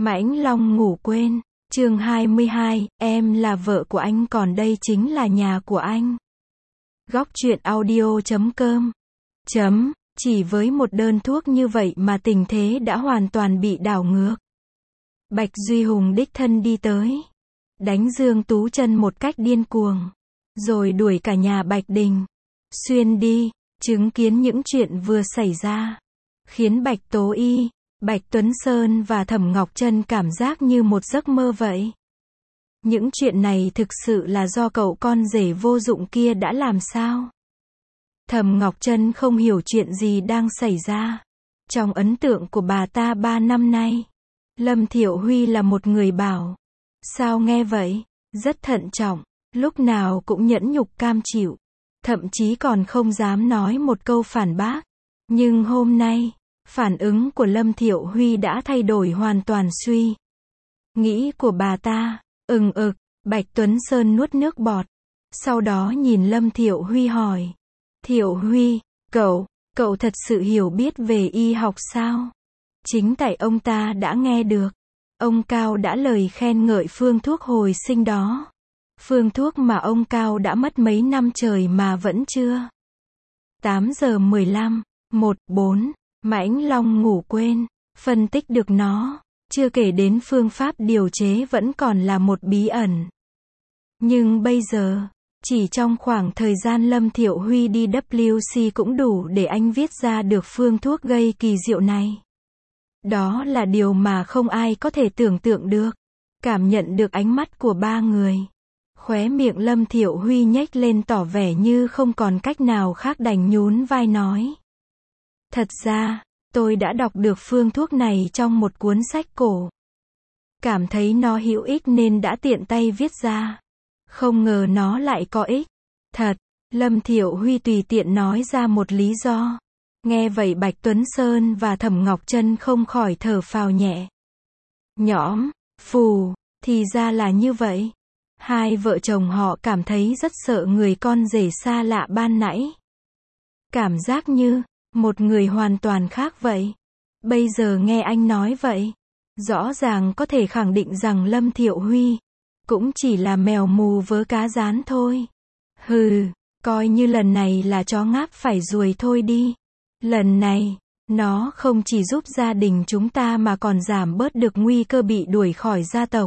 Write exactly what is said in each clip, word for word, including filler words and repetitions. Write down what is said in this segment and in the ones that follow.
Mãnh Long ngủ quên. Chương hai mươi hai, em là vợ của anh còn đây chính là nhà của anh. Góc truyện audio chấm com. Chấm, chỉ với một đơn thuốc như vậy mà tình thế đã hoàn toàn bị đảo ngược. Bạch Duy Hùng đích thân đi tới, đánh Dương Tú Chân một cách điên cuồng, rồi đuổi cả nhà Bạch Đình xuyên đi, chứng kiến những chuyện vừa xảy ra, khiến Bạch Tố Y, Bạch Tuấn Sơn và Thẩm Ngọc Trân cảm giác như một giấc mơ vậy. Những chuyện này thực sự là do cậu con rể vô dụng kia đã làm sao? Thẩm Ngọc Trân không hiểu chuyện gì đang xảy ra. Trong ấn tượng của bà ta ba năm nay, Lâm Thiệu Huy là một người bảo sao nghe vậy, rất thận trọng, lúc nào cũng nhẫn nhục cam chịu, thậm chí còn không dám nói một câu phản bác. Nhưng hôm nay, phản ứng của Lâm Thiệu Huy đã thay đổi hoàn toàn suy nghĩ của bà ta. Ừng ực, Bạch Tuấn Sơn nuốt nước bọt, sau đó nhìn Lâm Thiệu Huy hỏi. Thiệu Huy, cậu, cậu thật sự hiểu biết về y học sao? Chính tại ông ta đã nghe được, ông Cao đã lời khen ngợi phương thuốc hồi sinh đó. Phương thuốc mà ông Cao đã mất mấy năm trời mà vẫn chưa. tám giờ mười lăm, một bốn, Mãnh Long ngủ quên, phân tích được nó, chưa kể đến phương pháp điều chế vẫn còn là một bí ẩn. Nhưng bây giờ, chỉ trong khoảng thời gian Lâm Thiệu Huy đi W C cũng đủ để anh viết ra được phương thuốc gây kỳ diệu này. Đó là điều mà không ai có thể tưởng tượng được. Cảm nhận được ánh mắt của ba người, khóe miệng Lâm Thiệu Huy nhếch lên tỏ vẻ như không còn cách nào khác đành nhún vai nói. Thật ra, tôi đã đọc được phương thuốc này trong một cuốn sách cổ. Cảm thấy nó hữu ích nên đã tiện tay viết ra. Không ngờ nó lại có ích. Thật, Lâm Thiệu Huy tùy tiện nói ra một lý do. Nghe vậy Bạch Tuấn Sơn và Thẩm Ngọc Trân không khỏi thở phào nhẹ nhõm. Phù, thì ra là như vậy. Hai vợ chồng họ cảm thấy rất sợ người con rể xa lạ ban nãy. Cảm giác như một người hoàn toàn khác vậy. Bây giờ nghe anh nói vậy, rõ ràng có thể khẳng định rằng Lâm Thiệu Huy cũng chỉ là mèo mù vớ cá rán thôi. Hừ, coi như lần này là chó ngáp phải ruồi thôi đi. Lần này, nó không chỉ giúp gia đình chúng ta mà còn giảm bớt được nguy cơ bị đuổi khỏi gia tộc.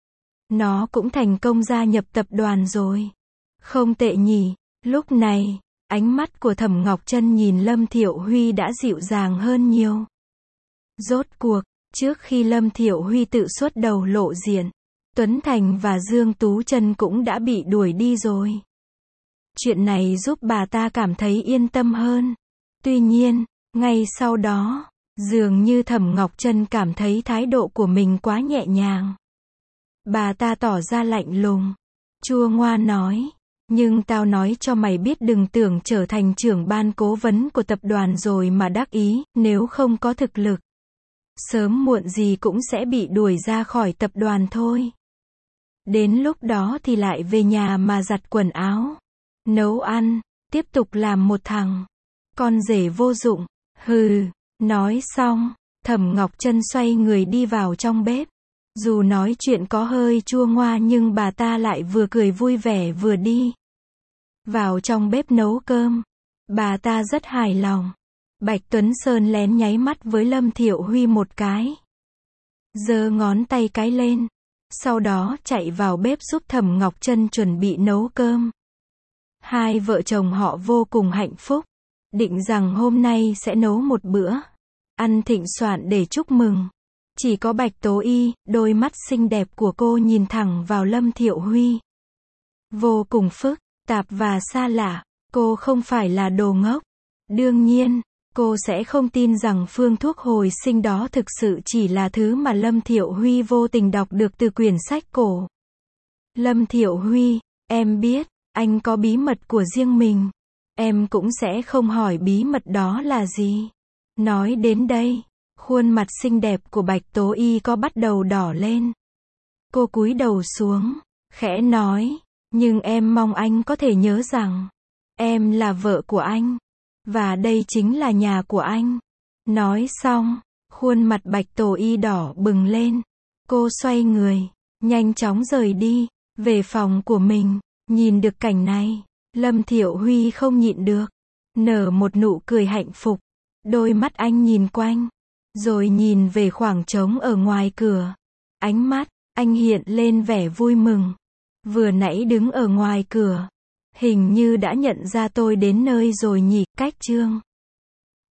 Nó cũng thành công gia nhập tập đoàn rồi. Không tệ nhỉ. Lúc này, ánh mắt của Thẩm Ngọc Trân nhìn Lâm Thiệu Huy đã dịu dàng hơn nhiều. Rốt cuộc, trước khi Lâm Thiệu Huy tự xuất đầu lộ diện, Tuấn Thành và Dương Tú Chân cũng đã bị đuổi đi rồi. Chuyện này giúp bà ta cảm thấy yên tâm hơn. Tuy nhiên, ngay sau đó, dường như Thẩm Ngọc Trân cảm thấy thái độ của mình quá nhẹ nhàng. Bà ta tỏ ra lạnh lùng, chua ngoa nói. Nhưng tao nói cho mày biết đừng tưởng trở thành trưởng ban cố vấn của tập đoàn rồi mà đắc ý, nếu không có thực lực, sớm muộn gì cũng sẽ bị đuổi ra khỏi tập đoàn thôi. Đến lúc đó thì lại về nhà mà giặt quần áo, nấu ăn, tiếp tục làm một thằng con rể vô dụng. Hừ, nói xong, Thẩm Ngọc Trân xoay người đi vào trong bếp. Dù nói chuyện có hơi chua ngoa nhưng bà ta lại vừa cười vui vẻ vừa đi vào trong bếp nấu cơm. Bà ta rất hài lòng. Bạch Tuấn Sơn lén nháy mắt với Lâm Thiệu Huy một cái, giơ ngón tay cái lên, sau đó chạy vào bếp giúp Thẩm Ngọc Trân chuẩn bị nấu cơm. Hai vợ chồng họ vô cùng hạnh phúc, định rằng hôm nay sẽ nấu một bữa ăn thịnh soạn để chúc mừng. Chỉ có Bạch Tố Y, đôi mắt xinh đẹp của cô nhìn thẳng vào Lâm Thiệu Huy, vô cùng phức tạp và xa lạ. Cô không phải là đồ ngốc. Đương nhiên, cô sẽ không tin rằng phương thuốc hồi sinh đó thực sự chỉ là thứ mà Lâm Thiệu Huy vô tình đọc được từ quyển sách cổ. Lâm Thiệu Huy, em biết, anh có bí mật của riêng mình. Em cũng sẽ không hỏi bí mật đó là gì. Nói đến đây, khuôn mặt xinh đẹp của Bạch Tố Y có bắt đầu đỏ lên. Cô cúi đầu xuống, khẽ nói, nhưng em mong anh có thể nhớ rằng, em là vợ của anh, và đây chính là nhà của anh. Nói xong, khuôn mặt Bạch Tố Y đỏ bừng lên. Cô xoay người, nhanh chóng rời đi, về phòng của mình. Nhìn được cảnh này, Lâm Thiệu Huy không nhịn được, nở một nụ cười hạnh phúc. Đôi mắt anh nhìn quanh, rồi nhìn về khoảng trống ở ngoài cửa. Ánh mắt anh hiện lên vẻ vui mừng. Vừa nãy đứng ở ngoài cửa, hình như đã nhận ra tôi đến nơi rồi nhỉ. Cách chương